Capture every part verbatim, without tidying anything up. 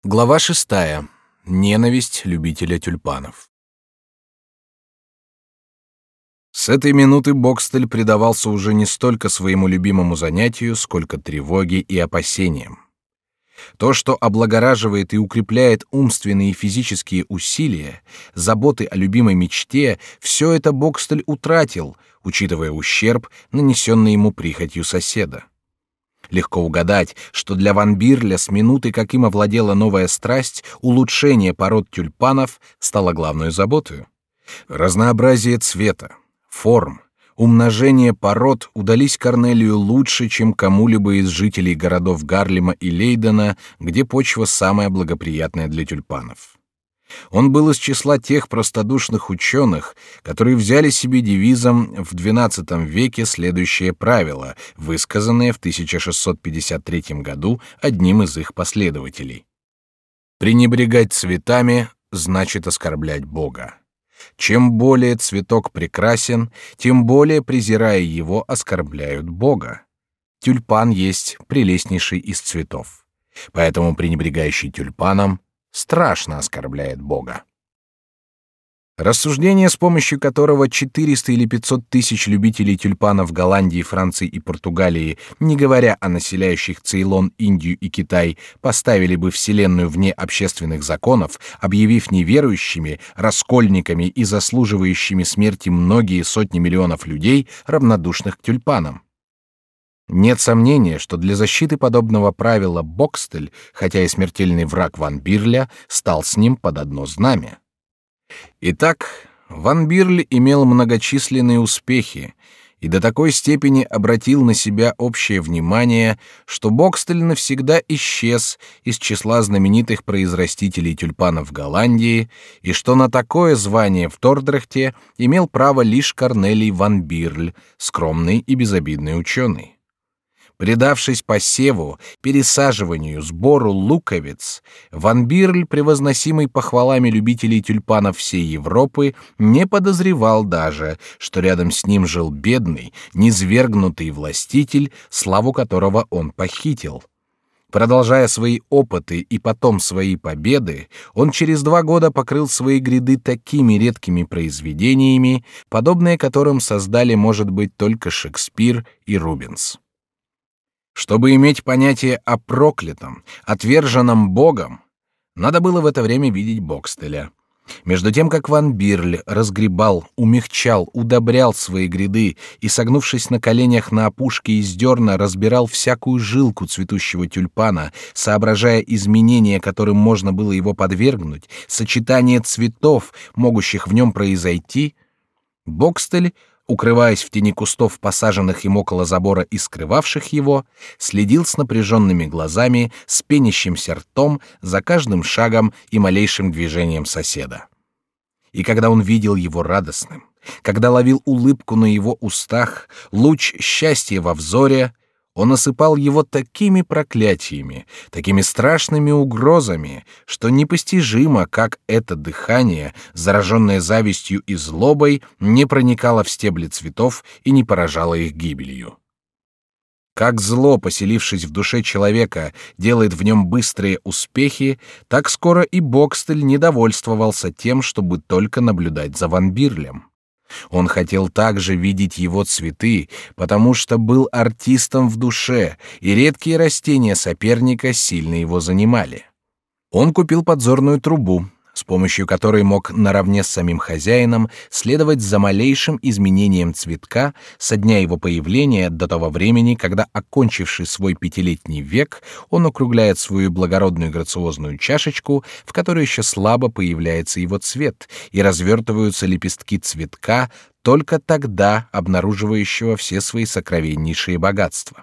Глава шестая. Ненависть любителя тюльпанов. С этой минуты Бокстель предавался уже не столько своему любимому занятию, сколько тревоге и опасениям. То, что облагораживает и укрепляет умственные и физические усилия, заботы о любимой мечте, все это Бокстель утратил, учитывая ущерб, нанесенный ему прихотью соседа. Легко угадать, что для Ван Бирля с минуты, как им овладела новая страсть, улучшение пород тюльпанов стало главной заботой. Разнообразие цвета, форм, умножение пород удались Корнелию лучше, чем кому-либо из жителей городов Гарлема и Лейдена, где почва самая благоприятная для тюльпанов. Он был из числа тех простодушных ученых, которые взяли себе девизом в двенадцатом веке следующее правило, высказанное в тысяча шестьсот пятьдесят третьем году одним из их последователей. «Пренебрегать цветами значит оскорблять Бога. Чем более цветок прекрасен, тем более, презирая его, оскорбляют Бога. Тюльпан есть прелестнейший из цветов, поэтому пренебрегающий тюльпаном страшно оскорбляет Бога». Рассуждение, с помощью которого четыреста или пятьсот тысяч любителей тюльпанов Голландии, Франции и Португалии, не говоря о населяющих Цейлон, Индию и Китай, поставили бы Вселенную вне общественных законов, объявив неверующими, раскольниками и заслуживающими смерти многие сотни миллионов людей, равнодушных к тюльпанам. Нет сомнения, что для защиты подобного правила Бокстель, хотя и смертельный враг Ван Бирля, стал с ним под одно знамя. Итак, Ван Бирль имел многочисленные успехи и до такой степени обратил на себя общее внимание, что Бокстель навсегда исчез из числа знаменитых произрастителей тюльпанов Голландии, и что на такое звание в Тордрехте имел право лишь Корнелий Ван Бирль, скромный и безобидный ученый. Предавшись посеву, пересаживанию, сбору луковиц, Ван Бирль, превозносимый похвалами любителей тюльпанов всей Европы, не подозревал даже, что рядом с ним жил бедный, низвергнутый властитель, славу которого он похитил. Продолжая свои опыты и потом свои победы, он через два года покрыл свои гряды такими редкими произведениями, подобные которым создали, может быть, только Шекспир и Рубенс. Чтобы иметь понятие о проклятом, отверженном Богом, надо было в это время видеть Бокстеля. Между тем, как Ван Бирль разгребал, умягчал, удобрял свои гряды и, согнувшись на коленях на опушке из дерна, разбирал всякую жилку цветущего тюльпана, соображая изменения, которым можно было его подвергнуть, сочетание цветов, могущих в нем произойти, Бокстель, укрываясь в тени кустов, посаженных им около забора и скрывавших его, следил с напряженными глазами, с пенящимся ртом за каждым шагом и малейшим движением соседа. И когда он видел его радостным, когда ловил улыбку на его устах, луч счастья во взоре, он осыпал его такими проклятиями, такими страшными угрозами, что непостижимо, как это дыхание, зараженное завистью и злобой, не проникало в стебли цветов и не поражало их гибелью. Как зло, поселившись в душе человека, делает в нем быстрые успехи, так скоро и Бокстель не довольствовался тем, чтобы только наблюдать за Ван Бирлем. Он хотел также видеть его цветы, потому что был артистом в душе, и редкие растения соперника сильно его занимали. Он купил подзорную трубу, с помощью которой мог наравне с самим хозяином следовать за малейшим изменением цветка со дня его появления до того времени, когда, окончивший свой пятилетний век, он округляет свою благородную грациозную чашечку, в которой еще слабо появляется его цвет, и развертываются лепестки цветка, только тогда обнаруживающего все свои сокровеннейшие богатства.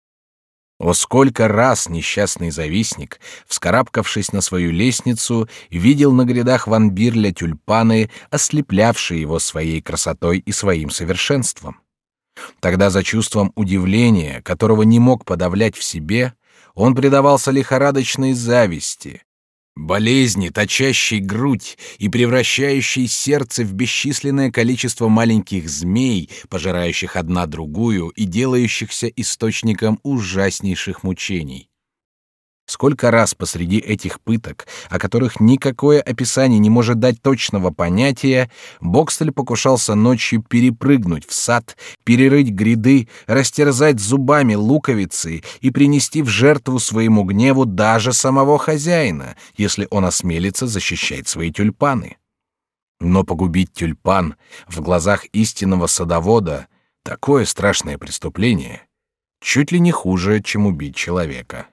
О, сколько раз несчастный завистник, вскарабкавшись на свою лестницу, видел на грядах Ван Бирля тюльпаны, ослеплявшие его своей красотой и своим совершенством. Тогда за чувством удивления, которого не мог подавлять в себе, он предавался лихорадочной зависти, болезни, точащей грудь и превращающей сердце в бесчисленное количество маленьких змей, пожирающих одна другую и делающихся источником ужаснейших мучений. Сколько раз посреди этих пыток, о которых никакое описание не может дать точного понятия, Бокстель покушался ночью перепрыгнуть в сад, перерыть гряды, растерзать зубами луковицы и принести в жертву своему гневу даже самого хозяина, если он осмелится защищать свои тюльпаны. Но погубить тюльпан в глазах истинного садовода — такое страшное преступление, чуть ли не хуже, чем убить человека.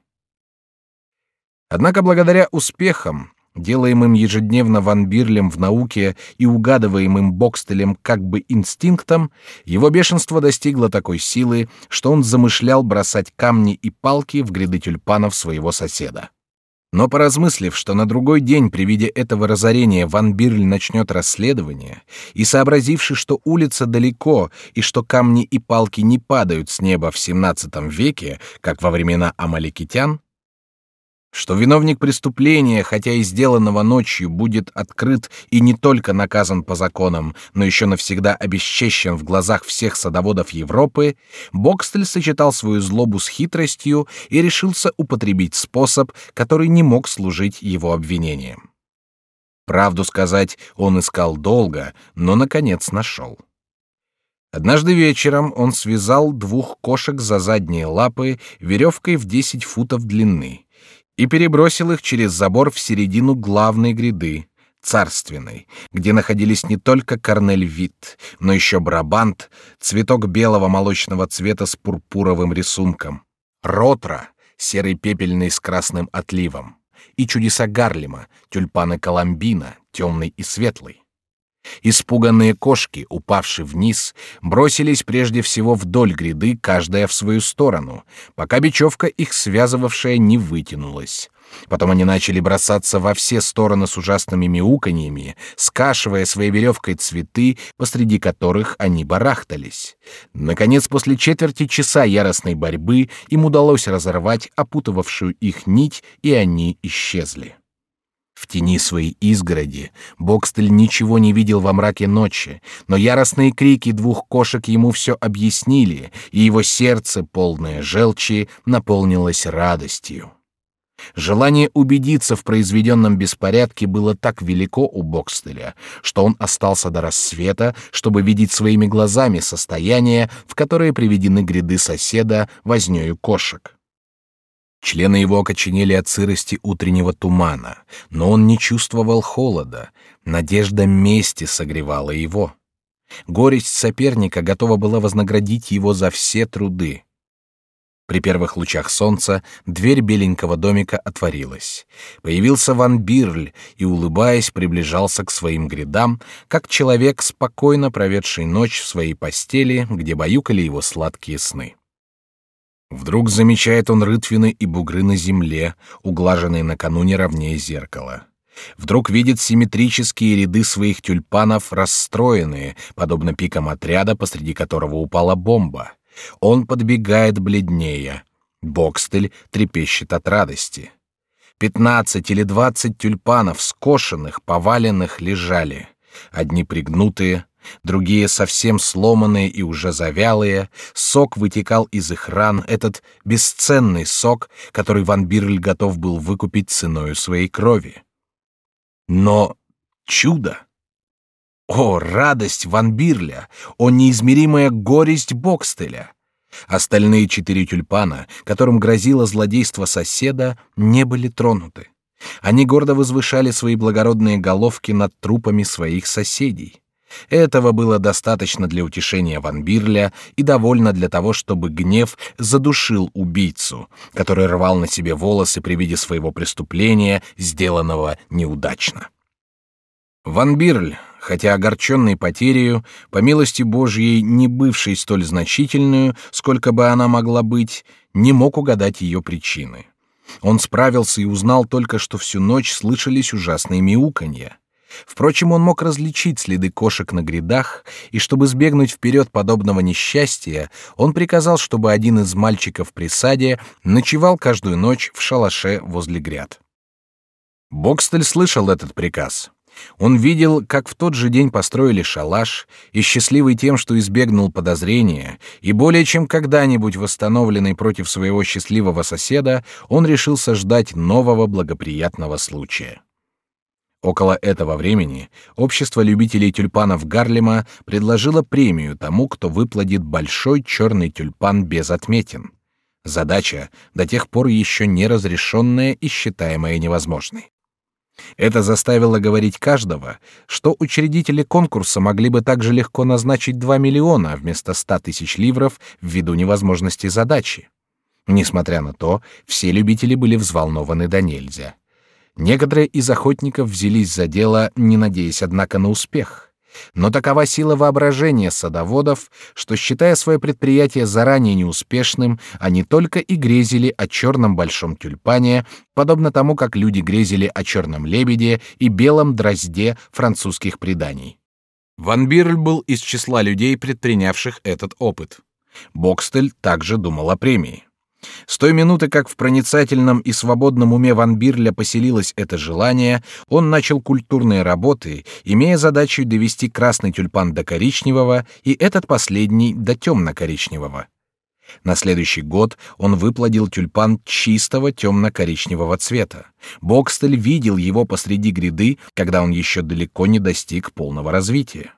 Однако благодаря успехам, делаемым ежедневно Ван Бирлем в науке и угадываемым Бокстелем как бы инстинктом, его бешенство достигло такой силы, что он замышлял бросать камни и палки в гряды тюльпанов своего соседа. Но поразмыслив, что на другой день при виде этого разорения Ван Бирль начнет расследование, и сообразивши, что улица далеко и что камни и палки не падают с неба в семнадцатом веке, как во времена амалекитян, что виновник преступления, хотя и сделанного ночью, будет открыт и не только наказан по законам, но еще навсегда обесчещен в глазах всех садоводов Европы, Бокстель сочетал свою злобу с хитростью и решился употребить способ, который не мог служить его обвинением. Правду сказать, он искал долго, но наконец нашел. Однажды вечером он связал двух кошек за задние лапы веревкой в десять футов длины и перебросил их через забор в середину главной гряды, царственной, где находились не только корнель-вит, но еще брабант, цветок белого молочного цвета с пурпуровым рисунком, ротра, серый пепельный с красным отливом, и чудеса Гарлема, тюльпаны Коломбина, темный и светлый. Испуганные кошки, упавшие вниз, бросились прежде всего вдоль гряды, каждая в свою сторону, пока бечевка, их связывавшая, не вытянулась. Потом они начали бросаться во все стороны с ужасными мяуканьями, скашивая своей веревкой цветы, посреди которых они барахтались. Наконец, после четверти часа яростной борьбы, им удалось разорвать опутывавшую их нить, и они исчезли. В тени своей изгороди Бокстель ничего не видел во мраке ночи, но яростные крики двух кошек ему все объяснили, и его сердце, полное желчи, наполнилось радостью. Желание убедиться в произведенном беспорядке было так велико у Бокстеля, что он остался до рассвета, чтобы видеть своими глазами состояние, в которое приведены гряды соседа вознёю кошек. Члены его окоченели от сырости утреннего тумана, но он не чувствовал холода, надежда мести согревала его. Горесть соперника готова была вознаградить его за все труды. При первых лучах солнца дверь беленького домика отворилась. Появился Ван Бирль и, улыбаясь, приближался к своим грядам, как человек, спокойно проведший ночь в своей постели, где баюкали его сладкие сны. Вдруг замечает он рытвины и бугры на земле, углаженные накануне ровнее зеркала. Вдруг видит симметрические ряды своих тюльпанов, расстроенные, подобно пикам отряда, посреди которого упала бомба. Он подбегает бледнее. Бокстель трепещет от радости. Пятнадцать или двадцать тюльпанов, скошенных, поваленных, лежали. Одни пригнутые, другие совсем сломанные и уже завялые. Сок вытекал из их ран, этот бесценный сок, который Ван Бирль готов был выкупить ценою своей крови. Но чудо! О, радость Ван Бирля! О, неизмеримая горесть Бокстеля! Остальные четыре тюльпана, которым грозило злодейство соседа, не были тронуты. Они гордо возвышали свои благородные головки над трупами своих соседей. Этого было достаточно для утешения Ван Бирля и довольно для того, чтобы гнев задушил убийцу, который рвал на себе волосы при виде своего преступления, сделанного неудачно. Ван Бирль, хотя огорченный потерею, по милости Божьей не бывшей столь значительную, сколько бы она могла быть, не мог угадать ее причины. Он справился и узнал только, что всю ночь слышались ужасные мяуканья. Впрочем, он мог различить следы кошек на грядах, и чтобы сбегнуть вперед подобного несчастья, он приказал, чтобы один из мальчиков при саде ночевал каждую ночь в шалаше возле гряд. Бокстель слышал этот приказ. Он видел, как в тот же день построили шалаш, и счастливый тем, что избегнул подозрения, и более чем когда-нибудь восстановленный против своего счастливого соседа, он решился ждать нового благоприятного случая. Около этого времени общество любителей тюльпанов Гарлема предложило премию тому, кто выплодит большой черный тюльпан без отметин. Задача, до тех пор еще не разрешенная и считаемая невозможной. Это заставило говорить каждого, что учредители конкурса могли бы также легко назначить два миллиона вместо ста тысяч ливров ввиду невозможности задачи. Несмотря на то, все любители были взволнованы до нельзя. Некоторые из охотников взялись за дело, не надеясь, однако, на успех. Но такова сила воображения садоводов, что, считая свое предприятие заранее неуспешным, они только и грезили о черном большом тюльпане, подобно тому, как люди грезили о черном лебеде и белом дрозде французских преданий. Ван Бирль был из числа людей, предпринявших этот опыт. Бокстель также думал о премии. С той минуты, как в проницательном и свободном уме Ван Бирля поселилось это желание, он начал культурные работы, имея задачу довести красный тюльпан до коричневого и этот последний до темно-коричневого. На следующий год он выплодил тюльпан чистого темно-коричневого цвета. Бокстель видел его посреди гряды, когда он еще далеко не достиг полного развития.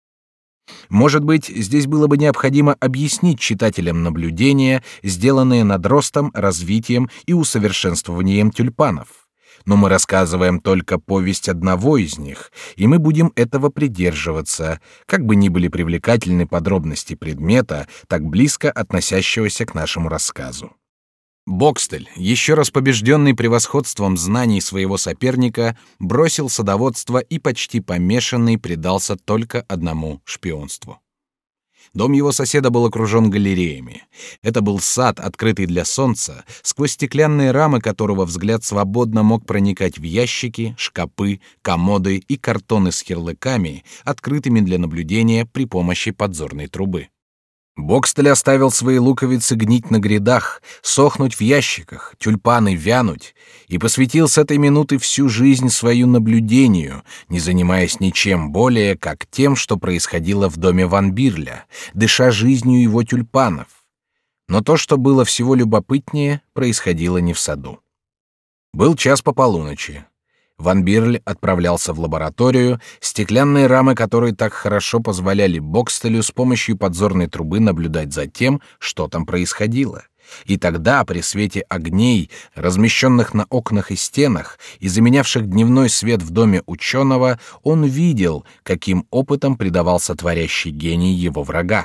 Может быть, здесь было бы необходимо объяснить читателям наблюдения, сделанные над ростом, развитием и усовершенствованием тюльпанов. Но мы рассказываем только повесть одного из них, и мы будем этого придерживаться, как бы ни были привлекательны подробности предмета, так близко относящегося к нашему рассказу. Бокстель, еще раз побежденный превосходством знаний своего соперника, бросил садоводство и почти помешанный предался только одному шпионству. Дом его соседа был окружен галереями. Это был сад, открытый для солнца, сквозь стеклянные рамы которого взгляд свободно мог проникать в ящики, шкапы, комоды и картоны с ярлыками, открытыми для наблюдения при помощи подзорной трубы. Бокстель оставил свои луковицы гнить на грядах, сохнуть в ящиках, тюльпаны вянуть, и посвятил с этой минуты всю жизнь свою наблюдению, не занимаясь ничем более, как тем, что происходило в доме Ван Бирля, дыша жизнью его тюльпанов. Но то, что было всего любопытнее, происходило не в саду. Был час по полуночи. Ван Бирль отправлялся в лабораторию, стеклянные рамы которой так хорошо позволяли Бокстелю с помощью подзорной трубы наблюдать за тем, что там происходило. И тогда, при свете огней, размещенных на окнах и стенах, и заменявших дневной свет в доме ученого, он видел, каким опытом предавался творящий гений его врага.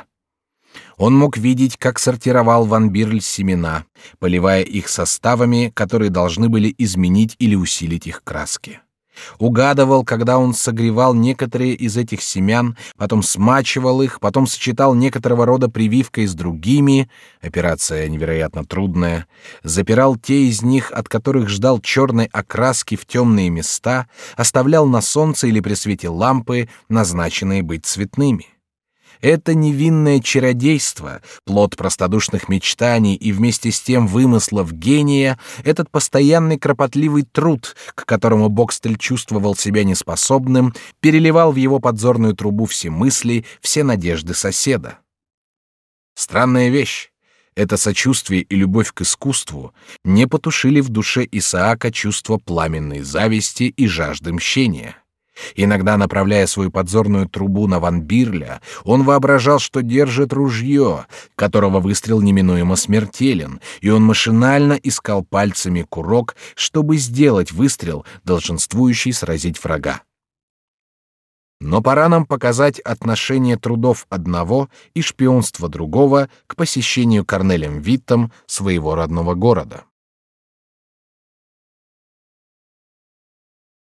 Он мог видеть, как сортировал Ван Бирль семена, поливая их составами, которые должны были изменить или усилить их краски. Угадывал, когда он согревал некоторые из этих семян, потом смачивал их, потом сочетал некоторого рода прививкой с другими, операция невероятно трудная, запирал те из них, от которых ждал черной окраски, в темные места, оставлял на солнце или при свете лампы, назначенные быть цветными. Это невинное чародейство, плод простодушных мечтаний и вместе с тем вымыслов гения, этот постоянный кропотливый труд, к которому Бокстель чувствовал себя неспособным, переливал в его подзорную трубу все мысли, все надежды соседа. Странная вещь. Это сочувствие и любовь к искусству не потушили в душе Исаака чувство пламенной зависти и жажды мщения. Иногда, направляя свою подзорную трубу на Ван Бирля, он воображал, что держит ружье, которого выстрел неминуемо смертелен, и он машинально искал пальцами курок, чтобы сделать выстрел, долженствующий сразить врага. Но пора нам показать отношение трудов одного и шпионства другого к посещению Корнелем Виттом своего родного города.